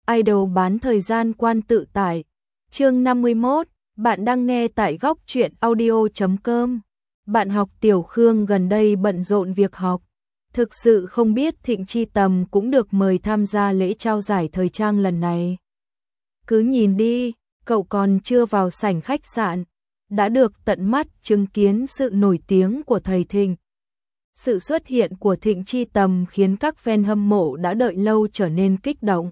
idol bán thời gian quan tự tải. Chương 51, bạn đang nghe tại góc truyện audio.com. Bạn học Tiểu Khương gần đây bận rộn việc học. Thực sự không biết Thịnh Chi Tầm cũng được mời tham gia lễ trao giải thời trang lần này. Cứ nhìn đi, cậu còn chưa vào sảnh khách sạn, đã được tận mắt chứng kiến sự nổi tiếng của thầy Thịnh. Sự xuất hiện của Thịnh Chi Tầm khiến các fan hâm mộ đã đợi lâu trở nên kích động.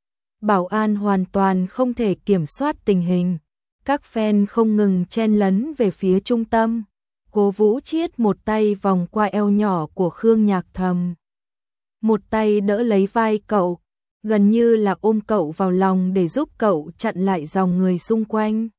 Bảo an hoàn toàn không thể kiểm soát tình hình. Các fan không ngừng chen lấn về phía trung tâm. Cố Vũ Chiết một tay vòng qua eo nhỏ của Khương Nhạc Thầm, một tay đỡ lấy vai cậu, gần như là ôm cậu vào lòng để giúp cậu chặn lại dòng người xung quanh.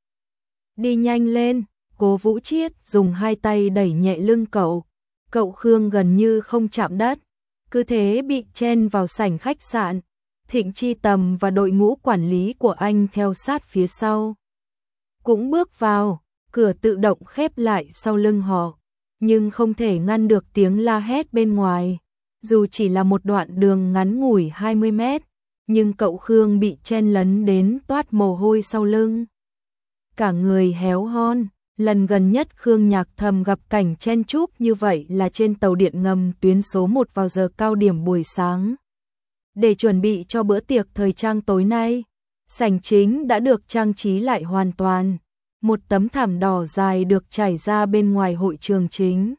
Đi nhanh lên, Cố Vũ Chiết dùng hai tay đẩy nhẹ lưng cậu. Cậu Khương gần như không chạm đất, cứ thế bị chen vào sảnh khách sạn. Thịnh Chi Tầm và đội ngũ quản lý của anh theo sát phía sau. Cũng bước vào, cửa tự động khép lại sau lưng họ, nhưng không thể ngăn được tiếng la hét bên ngoài. Dù chỉ là một đoạn đường ngắn ngủi 20 mét, nhưng cậu Khương bị chen lấn đến toát mồ hôi sau lưng. Cả người héo hon. Lần gần nhất Khương Nhạc Thầm gặp cảnh chen chúc như vậy là trên tàu điện ngầm tuyến số 1 vào giờ cao điểm buổi sáng. Để chuẩn bị cho bữa tiệc thời trang tối nay, sảnh chính đã được trang trí lại hoàn toàn. Một tấm thảm đỏ dài được trải ra bên ngoài hội trường chính.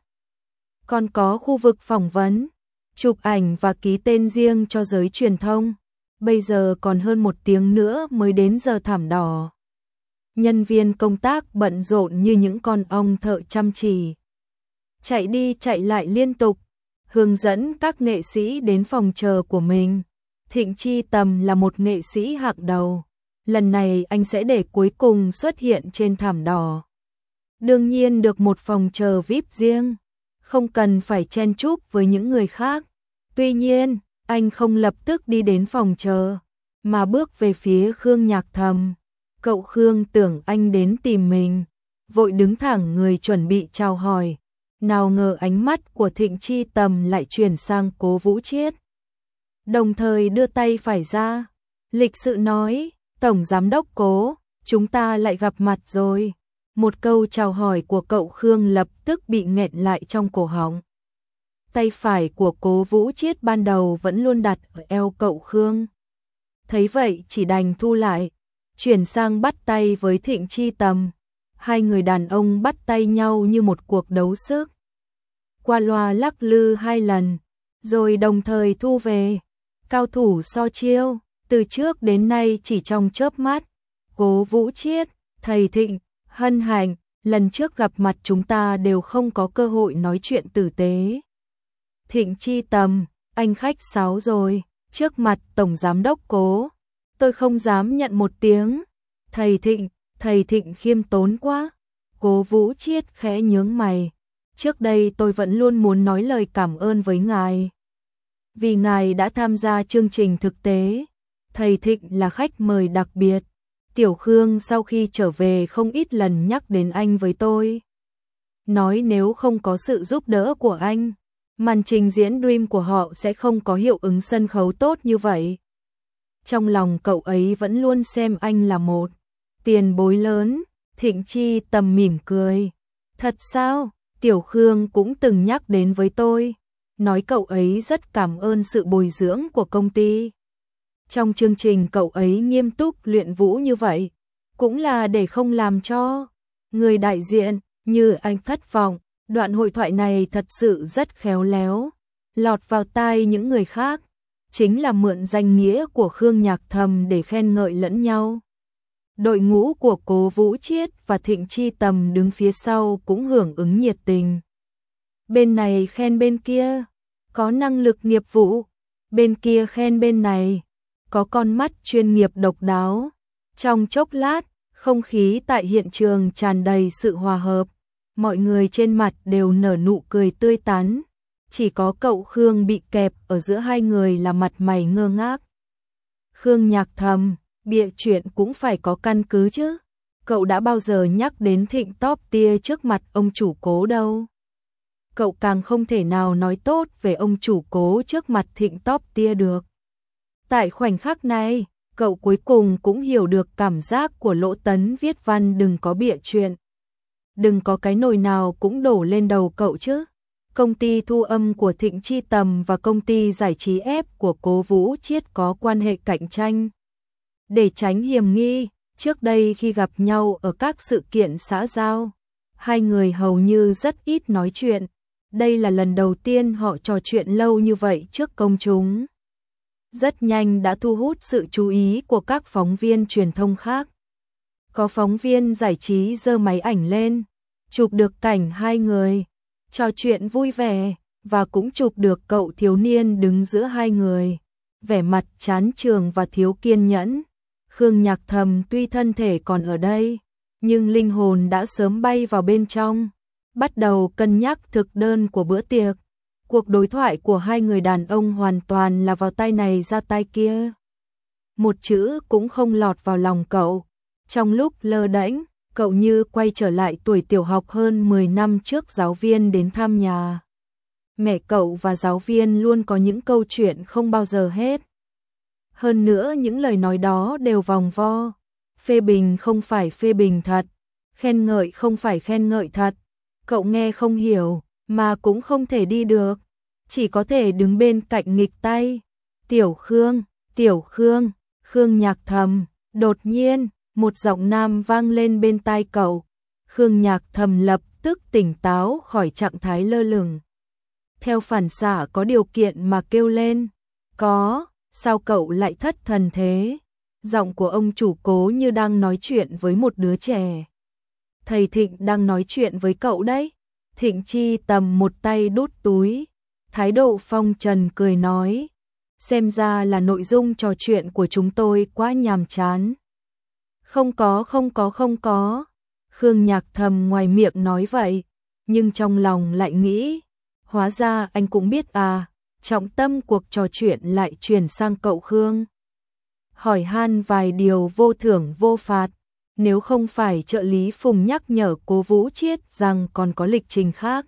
Còn có khu vực phỏng vấn, chụp ảnh và ký tên riêng cho giới truyền thông. Bây giờ còn hơn 1 tiếng nữa mới đến giờ thảm đỏ. Nhân viên công tác bận rộn như những con ong thợ chăm chỉ. Chạy đi chạy lại liên tục, hướng dẫn các nghệ sĩ đến phòng chờ của mình. Thịnh Chi Tầm là một nghệ sĩ hạng đầu. Lần này anh sẽ để cuối cùng xuất hiện trên thảm đỏ. Đương nhiên được một phòng chờ VIP riêng, không cần phải chen chúc với những người khác. Tuy nhiên, anh không lập tức đi đến phòng chờ, mà bước về phía Khương Nhạc Thầm. Cậu Khương tưởng anh đến tìm mình, vội đứng thẳng người chuẩn bị chào hỏi. Nào ngờ ánh mắt của Thịnh Chi Tầm lại chuyển sang Cố Vũ Chiết. Đồng thời đưa tay phải ra, lịch sự nói, Tổng Giám đốc Cố, chúng ta lại gặp mặt rồi. Một câu chào hỏi của cậu Khương lập tức bị nghẹn lại trong cổ họng. Tay phải của Cố Vũ Chiết ban đầu vẫn luôn đặt ở eo cậu Khương. Thấy vậy chỉ đành thu lại, chuyển sang bắt tay với Thịnh Chi Tầm. Hai người đàn ông bắt tay nhau như một cuộc đấu sức. Qua loa lắc lư 2 lần, rồi đồng thời thu về. Cao thủ so chiêu, từ trước đến nay chỉ trong chớp mắt. Cố Vũ Chiết, thầy Thịnh, hân hạnh, lần trước gặp mặt chúng ta đều không có cơ hội nói chuyện tử tế. Thịnh Chi Tầm, anh khách sáo rồi, trước mặt Tổng Giám đốc Cố, tôi không dám nhận một tiếng. Thầy Thịnh khiêm tốn quá. Cố Vũ Chiết khẽ nhướng mày. Trước đây tôi vẫn luôn muốn nói lời cảm ơn với ngài. Vì ngài đã tham gia chương trình thực tế. Thầy Thịnh là khách mời đặc biệt. Tiểu Khương sau khi trở về không ít lần nhắc đến anh với tôi. Nói nếu không có sự giúp đỡ của anh, màn trình diễn Dream của họ sẽ không có hiệu ứng sân khấu tốt như vậy. Trong lòng cậu ấy vẫn luôn xem anh là một tiền bối lớn. Thịnh Chi Tầm mỉm cười. Thật sao? Tiểu Khương cũng từng nhắc đến với tôi, nói cậu ấy rất cảm ơn sự bồi dưỡng của công ty. Trong chương trình cậu ấy nghiêm túc luyện vũ như vậy, cũng là để không làm cho người đại diện như anh thất vọng. Đoạn hội thoại này thật sự rất khéo léo, lọt vào tai những người khác. Chính là mượn danh nghĩa của Khương Nhạc Thầm để khen ngợi lẫn nhau. Đội ngũ của Cố Vũ Chiết và Thịnh Chi Tầm đứng phía sau cũng hưởng ứng nhiệt tình. Bên này khen bên kia, có năng lực nghiệp vụ. Bên kia khen bên này, có con mắt chuyên nghiệp độc đáo. Trong chốc lát, không khí tại hiện trường tràn đầy sự hòa hợp. Mọi người trên mặt đều nở nụ cười tươi tắn. Chỉ có cậu Khương bị kẹp ở giữa hai người là mặt mày ngơ ngác. Khương Nhạc Thầm, bịa chuyện cũng phải có căn cứ chứ. Cậu đã bao giờ nhắc đến Thịnh top tier trước mặt ông chủ Cố đâu. Cậu càng không thể nào nói tốt về ông chủ Cố trước mặt Thịnh top tier được. Tại khoảnh khắc này, cậu cuối cùng cũng hiểu được cảm giác của Lỗ Tấn viết văn đừng có bịa chuyện. Đừng có cái nồi nào cũng đổ lên đầu cậu chứ. Công ty thu âm của Thịnh Chi Tầm và công ty giải trí F của Cố Vũ Chiết có quan hệ cạnh tranh. Để tránh hiềm nghi, trước đây khi gặp nhau ở các sự kiện xã giao, hai người hầu như rất ít nói chuyện. Đây là lần đầu tiên họ trò chuyện lâu như vậy trước công chúng. Rất nhanh đã thu hút sự chú ý của các phóng viên truyền thông khác. Có phóng viên giải trí giơ máy ảnh lên, chụp được cảnh hai người trò chuyện vui vẻ, và cũng chụp được cậu thiếu niên đứng giữa hai người, vẻ mặt chán chường và thiếu kiên nhẫn. Khương Nhạc Thầm tuy thân thể còn ở đây, nhưng linh hồn đã sớm bay vào bên trong, bắt đầu cân nhắc thực đơn của bữa tiệc. Cuộc đối thoại của hai người đàn ông hoàn toàn là vào tai này ra tai kia. Một chữ cũng không lọt vào lòng cậu. Trong lúc lơ đễnh, cậu như quay trở lại tuổi tiểu học hơn 10 năm trước giáo viên đến thăm nhà. Mẹ cậu và giáo viên luôn có những câu chuyện không bao giờ hết. Hơn nữa những lời nói đó đều vòng vo. Phê bình không phải phê bình thật, khen ngợi không phải khen ngợi thật. Cậu nghe không hiểu, mà cũng không thể đi được, chỉ có thể đứng bên cạnh nghịch tay. Tiểu Khương, Khương Nhạc Thầm. Đột nhiên, một giọng nam vang lên bên tai cậu. Khương Nhạc Thầm lập tức tỉnh táo khỏi trạng thái lơ lửng. Theo phản xạ có điều kiện mà kêu lên. Có, sao cậu lại thất thần thế? Giọng của ông chủ Cố như đang nói chuyện với một đứa trẻ. Thầy Thịnh đang nói chuyện với cậu đấy. Thịnh Chi Tầm một tay đút túi, thái độ phong trần cười nói. Xem ra là nội dung trò chuyện của chúng tôi quá nhàm chán. Không có. Khương Nhạc Thầm ngoài miệng nói vậy, nhưng trong lòng lại nghĩ. Hóa ra anh cũng biết à, trọng tâm cuộc trò chuyện lại chuyển sang cậu Khương. Hỏi han vài điều vô thưởng vô phạt. Nếu không phải trợ lý Phùng nhắc nhở Cố Vũ Chiết rằng còn có lịch trình khác,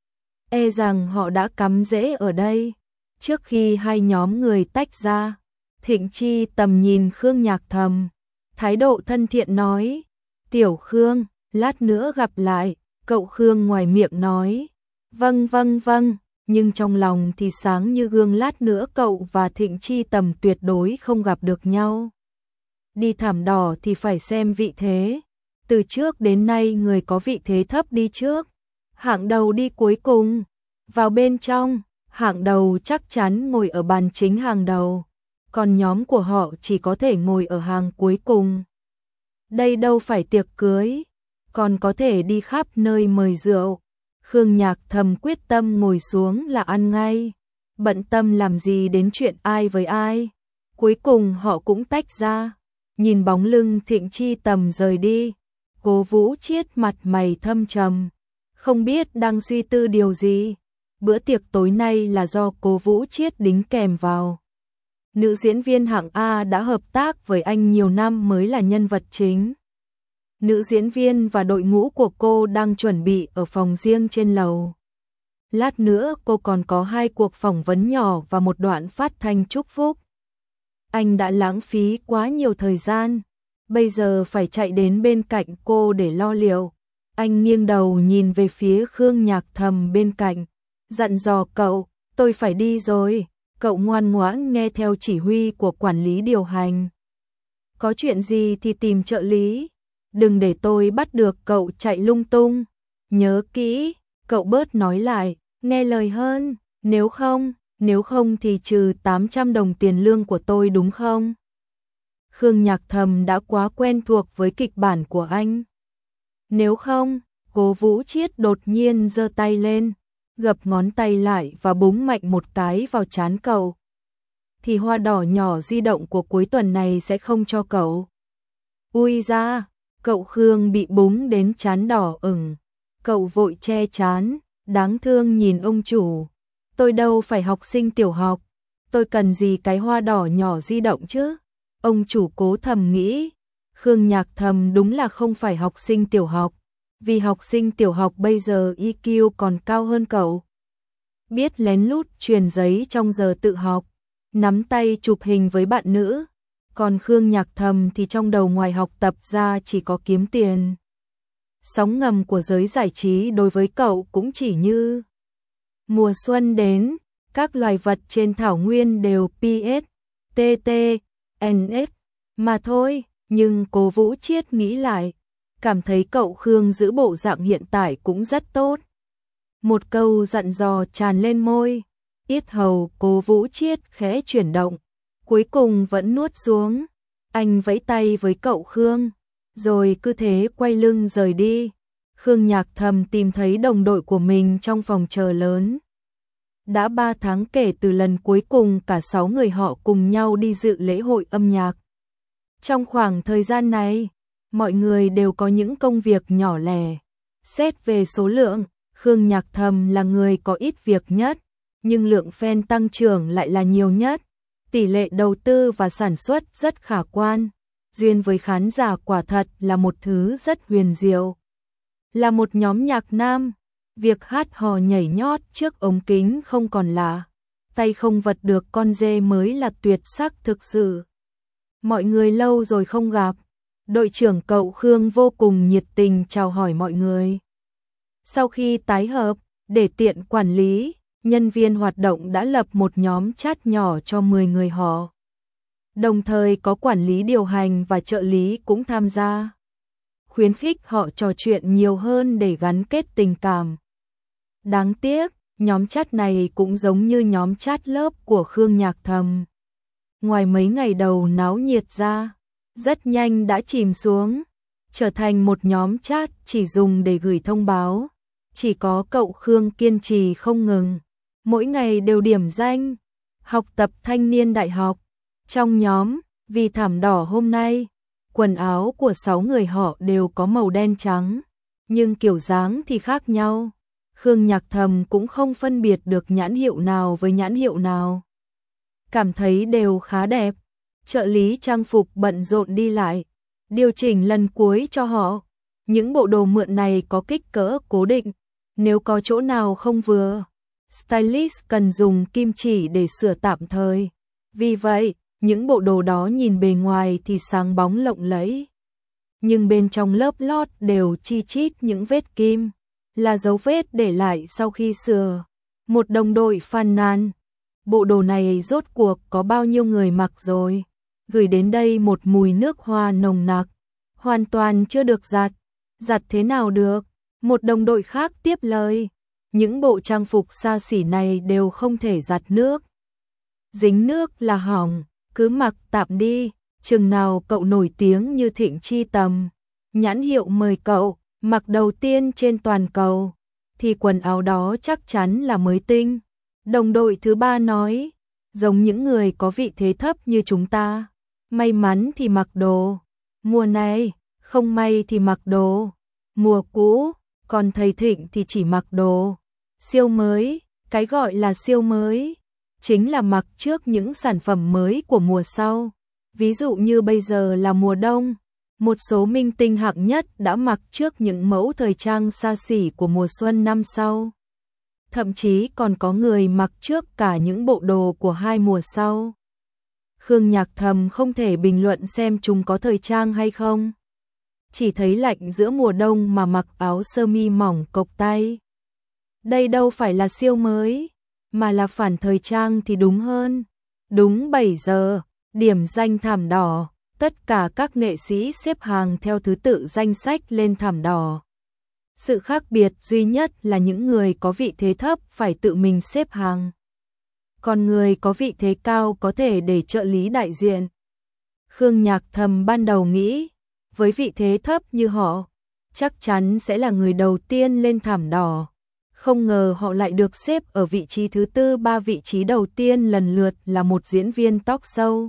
e rằng họ đã cắm rễ ở đây. Trước khi hai nhóm người tách ra, Thịnh Chi Tầm nhìn Khương Nhạc Thầm, thái độ thân thiện nói. Tiểu Khương, lát nữa gặp lại. Cậu Khương ngoài miệng nói. Vâng, nhưng trong lòng thì sáng như gương, lát nữa cậu và Thịnh Chi Tầm tuyệt đối không gặp được nhau. Đi thảm đỏ thì phải xem vị thế. Từ trước đến nay người có vị thế thấp đi trước, hạng đầu đi cuối cùng. Vào bên trong, hạng đầu chắc chắn ngồi ở bàn chính hàng đầu, còn nhóm của họ chỉ có thể ngồi ở hàng cuối cùng. Đây đâu phải tiệc cưới, còn có thể đi khắp nơi mời rượu. Khương Nhạc Thầm quyết tâm ngồi xuống là ăn ngay, bận tâm làm gì đến chuyện ai với ai. Cuối cùng họ cũng tách ra. Nhìn bóng lưng Thịnh Chi Tầm rời đi, Cố Vũ Chiết mặt mày thâm trầm, không biết đang suy tư điều gì. Bữa tiệc tối nay là do Cố Vũ Chiết đính kèm vào. Nữ diễn viên hạng A đã hợp tác với anh nhiều năm mới là nhân vật chính. Nữ diễn viên và đội ngũ của cô đang chuẩn bị ở phòng riêng trên lầu. Lát nữa cô còn có 2 cuộc phỏng vấn nhỏ và một đoạn phát thanh chúc phúc. Anh đã lãng phí quá nhiều thời gian, bây giờ phải chạy đến bên cạnh cô để lo liệu. Anh nghiêng đầu nhìn về phía Khương Nhạc Thầm bên cạnh, dặn dò cậu, tôi phải đi rồi, cậu ngoan ngoãn nghe theo chỉ huy của quản lý điều hành. Có chuyện gì thì tìm trợ lý, đừng để tôi bắt được cậu chạy lung tung. Nhớ kỹ, cậu bớt nói lại, nghe lời hơn, nếu không thì trừ 800 đồng tiền lương của tôi đúng không? Khương Nhạc Thầm đã quá quen thuộc với kịch bản của anh. Nếu không, Cố Vũ Chiết đột nhiên giơ tay lên, gập ngón tay lại và búng mạnh một cái vào trán cậu. Thì hoa đỏ nhỏ di động của cuối tuần này sẽ không cho cậu. Ui ra, cậu Khương bị búng đến trán đỏ ửng. Cậu vội che trán, đáng thương nhìn ông chủ. Tôi đâu phải học sinh tiểu học, tôi cần gì cái hoa đỏ nhỏ di động chứ? Ông chủ Cố thầm nghĩ. Khương Nhạc Thầm đúng là không phải học sinh tiểu học, vì học sinh tiểu học bây giờ EQ còn cao hơn cậu. Biết lén lút truyền giấy trong giờ tự học, nắm tay chụp hình với bạn nữ, Còn Khương Nhạc Thầm thì trong đầu ngoài học tập ra chỉ có kiếm tiền. Sóng ngầm của giới giải trí đối với cậu cũng chỉ như mùa xuân đến, các loài vật trên thảo nguyên đều PS, TT, NS mà thôi. Nhưng Cố Vũ Chiết nghĩ lại, cảm thấy cậu Khương giữ bộ dạng hiện tại cũng rất tốt. Một câu dặn dò tràn lên môi, yết hầu Cố Vũ Chiết khẽ chuyển động, cuối cùng vẫn nuốt xuống. Anh vẫy tay với cậu Khương, rồi cứ thế quay lưng rời đi. Khương Nhạc Thầm tìm thấy đồng đội của mình trong phòng chờ lớn. Đã 3 tháng kể từ lần cuối cùng cả 6 người họ cùng nhau đi dự lễ hội âm nhạc. Trong khoảng thời gian này, mọi người đều có những công việc nhỏ lẻ. Xét về số lượng, Khương Nhạc Thầm là người có ít việc nhất, nhưng lượng fan tăng trưởng lại là nhiều nhất. Tỷ lệ đầu tư và sản xuất rất khả quan. Duyên với khán giả quả thật là một thứ rất huyền diệu. Là một nhóm nhạc nam, việc hát hò nhảy nhót trước ống kính không còn là tay không vật được con dê mới là tuyệt sắc thực sự. Mọi người lâu rồi không gặp, đội trưởng cậu Khương vô cùng nhiệt tình chào hỏi mọi người. Sau khi tái hợp, để tiện quản lý, nhân viên hoạt động đã lập một nhóm chat nhỏ cho 10 người họ. Đồng thời có quản lý điều hành và trợ lý cũng tham gia. Khuyến khích họ trò chuyện nhiều hơn để gắn kết tình cảm. Đáng tiếc, nhóm chat này cũng giống như nhóm chat lớp của Khương Nhạc Thầm. Ngoài mấy ngày đầu náo nhiệt ra, rất nhanh đã chìm xuống, trở thành một nhóm chat chỉ dùng để gửi thông báo. Chỉ có cậu Khương kiên trì không ngừng, mỗi ngày đều điểm danh, học tập thanh niên đại học. Trong nhóm, vì thảm đỏ hôm nay, quần áo của 6 người họ đều có màu đen trắng, nhưng kiểu dáng thì khác nhau. Khương Nhạc Thầm cũng không phân biệt được nhãn hiệu nào với nhãn hiệu nào. Cảm thấy đều khá đẹp. Trợ lý trang phục bận rộn đi lại, điều chỉnh lần cuối cho họ. Những bộ đồ mượn này có kích cỡ cố định, nếu có chỗ nào không vừa, stylist cần dùng kim chỉ để sửa tạm thời. Vì vậy, những bộ đồ đó nhìn bề ngoài thì sáng bóng lộng lẫy, nhưng bên trong lớp lót đều chi chít những vết kim, là dấu vết để lại sau khi sửa. Một đồng đội phàn nàn, bộ đồ này rốt cuộc có bao nhiêu người mặc rồi, gửi đến đây một mùi nước hoa nồng nặc, hoàn toàn chưa được giặt, giặt thế nào được. Một đồng đội khác tiếp lời, những bộ trang phục xa xỉ này đều không thể giặt nước, dính nước là hỏng, cứ mặc tạm đi, chừng nào cậu nổi tiếng như Thịnh Chi Tầm, nhãn hiệu mời cậu mặc đầu tiên trên toàn cầu, thì quần áo đó chắc chắn là mới tinh. Đồng đội thứ ba nói, giống những người có vị thế thấp như chúng ta, may mắn thì mặc đồ mùa này, không may thì mặc đồ mùa cũ, còn thầy Thịnh thì chỉ mặc đồ siêu mới. Cái gọi là siêu mới chính là mặc trước những sản phẩm mới của mùa sau. Ví dụ như bây giờ là mùa đông, một số minh tinh hạng nhất đã mặc trước những mẫu thời trang xa xỉ của mùa xuân năm sau. Thậm chí còn có người mặc trước cả những bộ đồ của 2 mùa sau. Khương Nhạc Thầm không thể bình luận xem chúng có thời trang hay không. Chỉ thấy lạnh giữa mùa đông mà mặc áo sơ mi mỏng cộc tay. Đây đâu phải là siêu mới, mà là phản thời trang thì đúng hơn. Đúng 7 giờ, điểm danh thảm đỏ, tất cả các nghệ sĩ xếp hàng theo thứ tự danh sách lên thảm đỏ. Sự khác biệt duy nhất là những người có vị thế thấp phải tự mình xếp hàng. Còn người có vị thế cao có thể để trợ lý đại diện. Khương Nhạc Thầm ban đầu nghĩ, với vị thế thấp như họ, chắc chắn sẽ là người đầu tiên lên thảm đỏ. Không ngờ họ lại được xếp ở vị trí thứ tư. 3 vị trí đầu tiên lần lượt là một diễn viên talk show,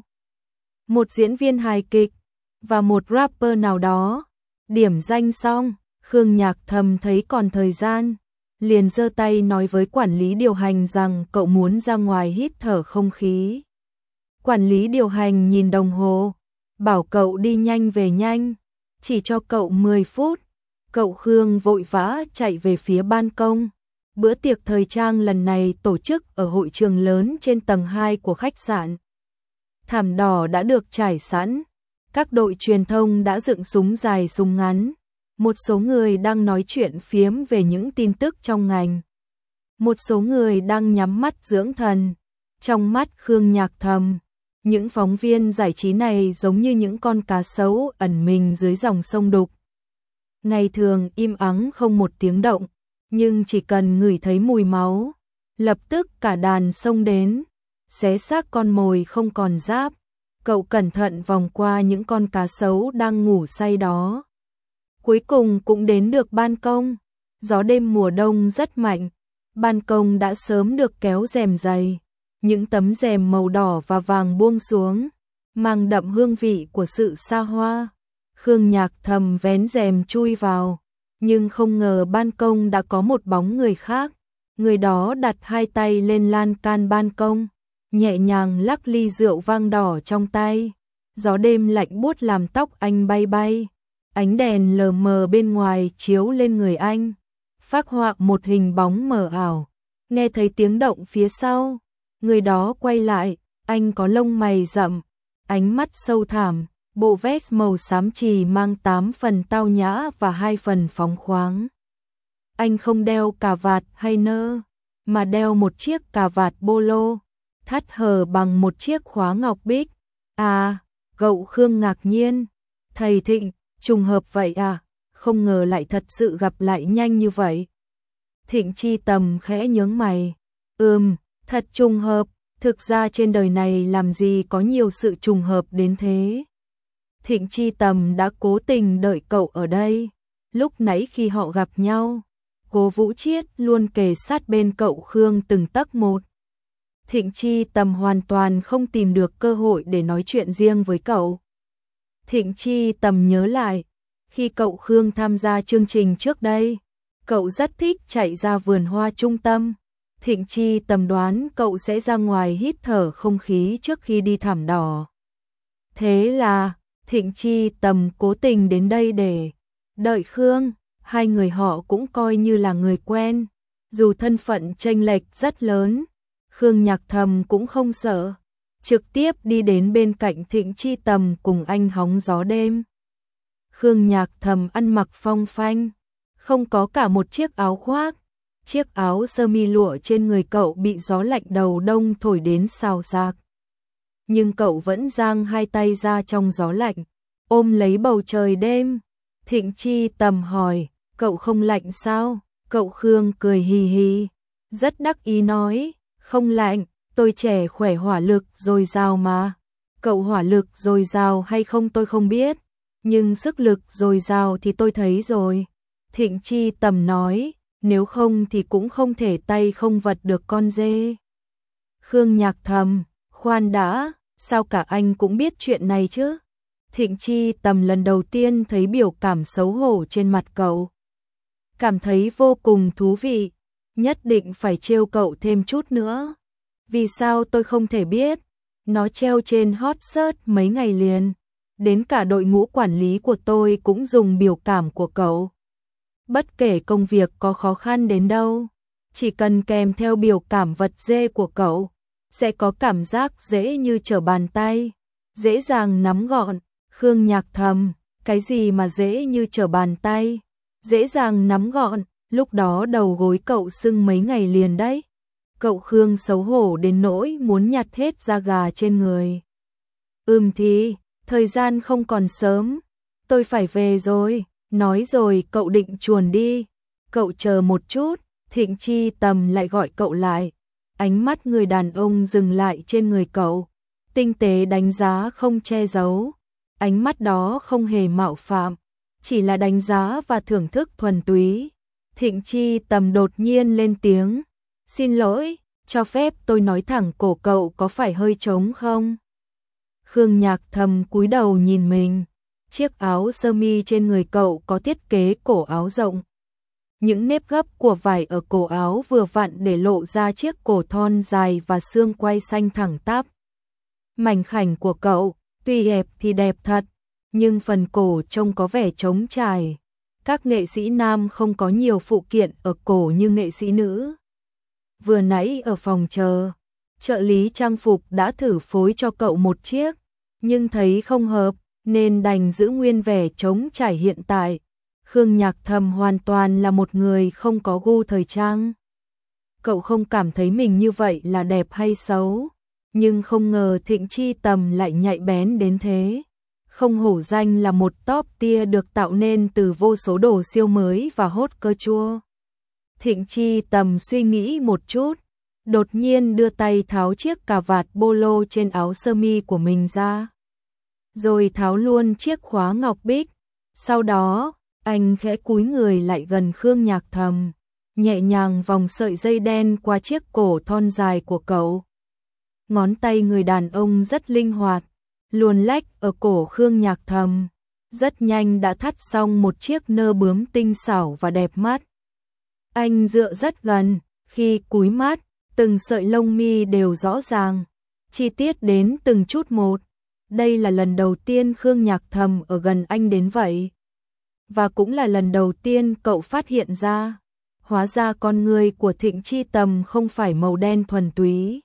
một diễn viên hài kịch và một rapper nào đó. Điểm danh xong, Khương Nhạc Thầm thấy còn thời gian, liền giơ tay nói với quản lý điều hành rằng cậu muốn ra ngoài hít thở không khí. Quản lý điều hành nhìn đồng hồ, bảo cậu đi nhanh về nhanh, chỉ cho cậu 10 phút. Cậu Khương vội vã chạy về phía ban công. Bữa tiệc thời trang lần này tổ chức ở hội trường lớn trên tầng 2 của khách sạn. Thảm đỏ đã được trải sẵn, các đội truyền thông đã dựng súng dài súng ngắn, một số người đang nói chuyện phiếm về những tin tức trong ngành. Một số người đang nhắm mắt dưỡng thần. Trong mắt Khương Nhạc Thầm, những phóng viên giải trí này giống như những con cá sấu ẩn mình dưới dòng sông đục. Ngày thường im ắng không một tiếng động, nhưng chỉ cần ngửi thấy mùi máu, lập tức cả đàn xông đến, xé xác con mồi không còn giáp. Cậu cẩn thận vòng qua những con cá sấu đang ngủ say đó. Cuối cùng cũng đến được ban công. Gió đêm mùa đông rất mạnh. Ban công đã sớm được kéo rèm dày. Những tấm rèm màu đỏ và vàng buông xuống, mang đậm hương vị của sự xa hoa. Khương Nhạc Thầm vén rèm chui vào, nhưng không ngờ ban công đã có một bóng người khác. Người đó đặt hai tay lên lan can ban công, nhẹ nhàng lắc ly rượu vang đỏ trong tay. Gió đêm lạnh buốt làm tóc anh bay bay. Ánh đèn lờ mờ bên ngoài chiếu lên người anh, phác họa một hình bóng mờ ảo. Nghe thấy tiếng động phía sau, người đó quay lại, anh có lông mày rậm, ánh mắt sâu thẳm, bộ vest màu xám chì mang 8 phần tao nhã và 2 phần phóng khoáng. Anh không đeo cà vạt hay nơ, mà đeo một chiếc cà vạt polo, thắt hở bằng một chiếc khóa ngọc bích. À, cậu Khương ngạc nhiên. Thầy Thịnh, trùng hợp vậy à? Không ngờ lại thật sự gặp lại nhanh như vậy. Thịnh Chi Tầm khẽ nhướng mày. Thật trùng hợp, thực ra trên đời này làm gì có nhiều sự trùng hợp đến thế. Thịnh Chi Tầm đã cố tình đợi cậu ở đây. Lúc nãy khi họ gặp nhau, Cố Vũ Chiết luôn kề sát bên cậu Khương từng tấc một. Thịnh Chi Tầm hoàn toàn không tìm được cơ hội để nói chuyện riêng với cậu. Thịnh Chi Tầm nhớ lại, khi cậu Khương tham gia chương trình trước đây, cậu rất thích chạy ra vườn hoa trung tâm. Thịnh Chi Tầm đoán cậu sẽ ra ngoài hít thở không khí trước khi đi thảm đỏ. Thế là, Thịnh Chi Tầm cố tình đến đây để đợi Khương. Hai người họ cũng coi như là người quen, dù thân phận chênh lệch rất lớn. Khương Nhạc Thầm cũng không sợ, trực tiếp đi đến bên cạnh Thịnh Chi Tầm cùng anh hóng gió đêm. Khương Nhạc Thầm ăn mặc phong phanh, không có cả một chiếc áo khoác. Chiếc áo sơ mi lụa trên người cậu bị gió lạnh đầu đông thổi đến xào xạc. Nhưng cậu vẫn giang hai tay ra trong gió lạnh, ôm lấy bầu trời đêm. Thịnh Chi Tầm hỏi, cậu không lạnh sao? Cậu Khương cười hì hì, rất đắc ý nói, không lạnh, tôi trẻ khỏe hỏa lực dồi dào mà. Cậu hỏa lực dồi dào hay không tôi không biết, nhưng sức lực dồi dào thì tôi thấy rồi. Thịnh Chi Tầm nói, nếu không thì cũng không thể tay không vật được con dê. Khương Nhạc Thầm, khoan đã, sao cả anh cũng biết chuyện này chứ? Thịnh Chi Tầm lần đầu tiên thấy biểu cảm xấu hổ trên mặt cậu. Cảm thấy vô cùng thú vị, nhất định phải trêu cậu thêm chút nữa. Vì sao tôi không thể biết? Nó treo trên hot search mấy ngày liền. Đến cả đội ngũ quản lý của tôi cũng dùng biểu cảm của cậu. Bất kể công việc có khó khăn đến đâu, chỉ cần kèm theo biểu cảm vật dê của cậu, sẽ có cảm giác dễ như trở bàn tay, dễ dàng nắm gọn. Khương Nhạc Thầm, cái gì mà dễ như trở bàn tay, dễ dàng nắm gọn, lúc đó đầu gối cậu sưng mấy ngày liền đấy. Cậu Khương xấu hổ đến nỗi muốn nhặt hết da gà trên người. Thì, thời gian không còn sớm, tôi phải về rồi. Nói rồi cậu định chuồn đi. Cậu chờ một chút, Thịnh Chi Tầm lại gọi cậu lại. Ánh mắt người đàn ông dừng lại trên người cậu, tinh tế đánh giá không che giấu. Ánh mắt đó không hề mạo phạm, chỉ là đánh giá và thưởng thức thuần túy. Thịnh Chi Tầm đột nhiên lên tiếng, xin lỗi, cho phép tôi nói thẳng cổ cậu có phải hơi trống không? Khương Nhạc Thầm cúi đầu nhìn mình. Chiếc áo sơ mi trên người cậu có thiết kế cổ áo rộng. Những nếp gấp của vải ở cổ áo vừa vặn để lộ ra chiếc cổ thon dài và xương quai xanh thẳng tắp. Mảnh khảnh của cậu, tuy đẹp thì đẹp thật, nhưng phần cổ trông có vẻ trống trải. Các nghệ sĩ nam không có nhiều phụ kiện ở cổ như nghệ sĩ nữ. Vừa nãy ở phòng chờ, Trợ lý trang phục đã thử phối cho cậu một chiếc, nhưng thấy không hợp, nên đành giữ nguyên vẻ trống trải hiện tại. Khương Nhạc Thầm hoàn toàn là một người không có gu thời trang. Cậu không cảm thấy mình như vậy là đẹp hay xấu, nhưng không ngờ Thịnh Chi Tầm lại nhạy bén đến thế. Không hổ danh là một top tier được tạo nên từ vô số đồ siêu mới và hot cơ chua. Thịnh Chi Tầm suy nghĩ một chút, đột nhiên đưa tay tháo chiếc cà vạt polo trên áo sơ mi của mình ra, rồi tháo luôn chiếc khóa ngọc bích. Sau đó, anh khẽ cúi người lại gần Khương Nhạc Thầm, nhẹ nhàng vòng sợi dây đen qua chiếc cổ thon dài của cậu. Ngón tay người đàn ông rất linh hoạt, luồn lách ở cổ Khương Nhạc Thầm, rất nhanh đã thắt xong một chiếc nơ bướm tinh xảo và đẹp mắt. Anh dựa rất gần, khi cúi mắt, từng sợi lông mi đều rõ ràng, chi tiết đến từng chút một. Đây là lần đầu tiên Khương Nhạc Thầm ở gần anh đến vậy. Và cũng là lần đầu tiên cậu phát hiện ra, hóa ra con người của Thịnh Chi Tầm không phải màu đen thuần túy,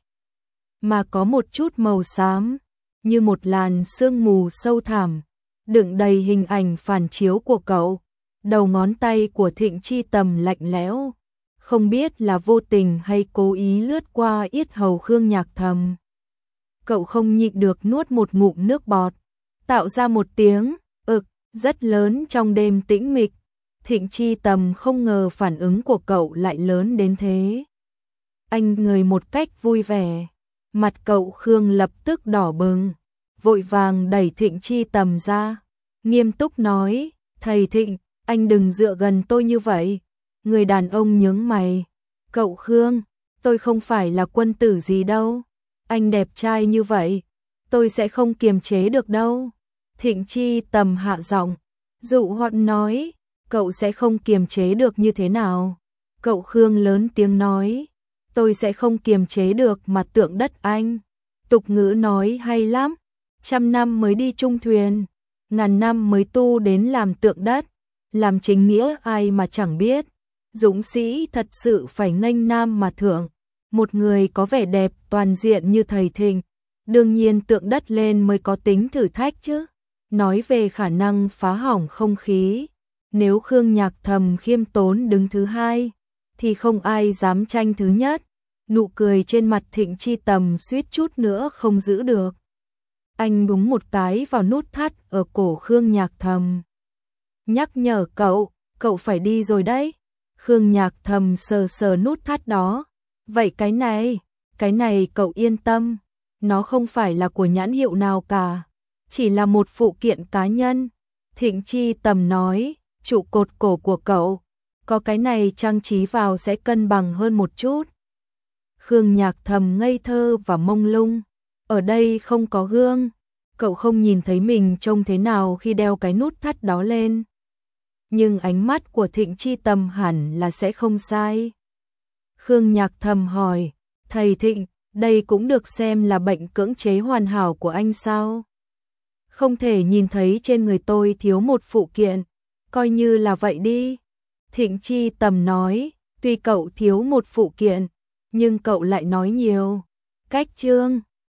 mà có một chút màu xám, như một làn sương mù sâu thẳm, đựng đầy hình ảnh phản chiếu của cậu. Đầu ngón tay của Thịnh Chi Tầm lạnh lẽo, không biết là vô tình hay cố ý lướt qua yết hầu Khương Nhạc Thầm. Cậu không nhịn được nuốt một ngụm nước bọt, tạo ra một tiếng ực rất lớn trong đêm tĩnh mịch. Thịnh Chi Tầm không ngờ phản ứng của cậu lại lớn đến thế. Anh ngời một cách vui vẻ, mặt cậu Khương lập tức đỏ bừng, vội vàng đẩy Thịnh Chi Tầm ra, nghiêm túc nói: "Thầy Thịnh, anh đừng dựa gần tôi như vậy." Người đàn ông nhướng mày: "Cậu Khương, tôi không phải là quân tử gì đâu. Anh đẹp trai như vậy, tôi sẽ không kiềm chế được đâu." Thịnh Chi Tầm hạ giọng, dụ hoặc nói: "Cậu sẽ không kiềm chế được như thế nào?" Cậu Khương lớn tiếng nói: "Tôi sẽ không kiềm chế được mà tượng đất anh. Tục ngữ nói hay lắm, 100 năm mới đi chung thuyền, 1000 năm mới tu đến làm tượng đất. Làm chính nghĩa ai mà chẳng biết, dũng sĩ thật sự phải nghênh nam mà thượng. Một người có vẻ đẹp toàn diện như thầy Thịnh, đương nhiên tượng đất lên mới có tính thử thách chứ." Nói về khả năng phá hỏng không khí, nếu Khương Nhạc Thầm khiêm tốn đứng thứ hai, thì không ai dám tranh thứ nhất. Nụ cười trên mặt Thịnh Chi Tầm suýt chút nữa không giữ được. Anh búng một cái vào nút thắt ở cổ Khương Nhạc Thầm, nhắc nhở cậu, cậu phải đi rồi đấy. Khương Nhạc Thầm sờ sờ nút thắt đó. Vậy cái này cậu yên tâm, nó không phải là của nhãn hiệu nào cả, chỉ là một phụ kiện cá nhân. Thịnh Chi Tầm nói, trụ cột cổ của cậu, có cái này trang trí vào sẽ cân bằng hơn một chút. Khương Nhạc Thầm ngây thơ và mông lung, ở đây không có gương, cậu không nhìn thấy mình trông thế nào khi đeo cái nút thắt đó lên. Nhưng ánh mắt của Thịnh Chi Tầm hẳn là sẽ không sai. Khương Nhạc Thầm hỏi, thầy Thịnh, đây cũng được xem là bệnh cưỡng chế hoàn hảo của anh sao? Không thể nhìn thấy trên người tôi thiếu một phụ kiện, coi như là vậy đi. Thịnh Chi Tầm nói, tuy cậu thiếu một phụ kiện, nhưng cậu lại nói nhiều. Cách chương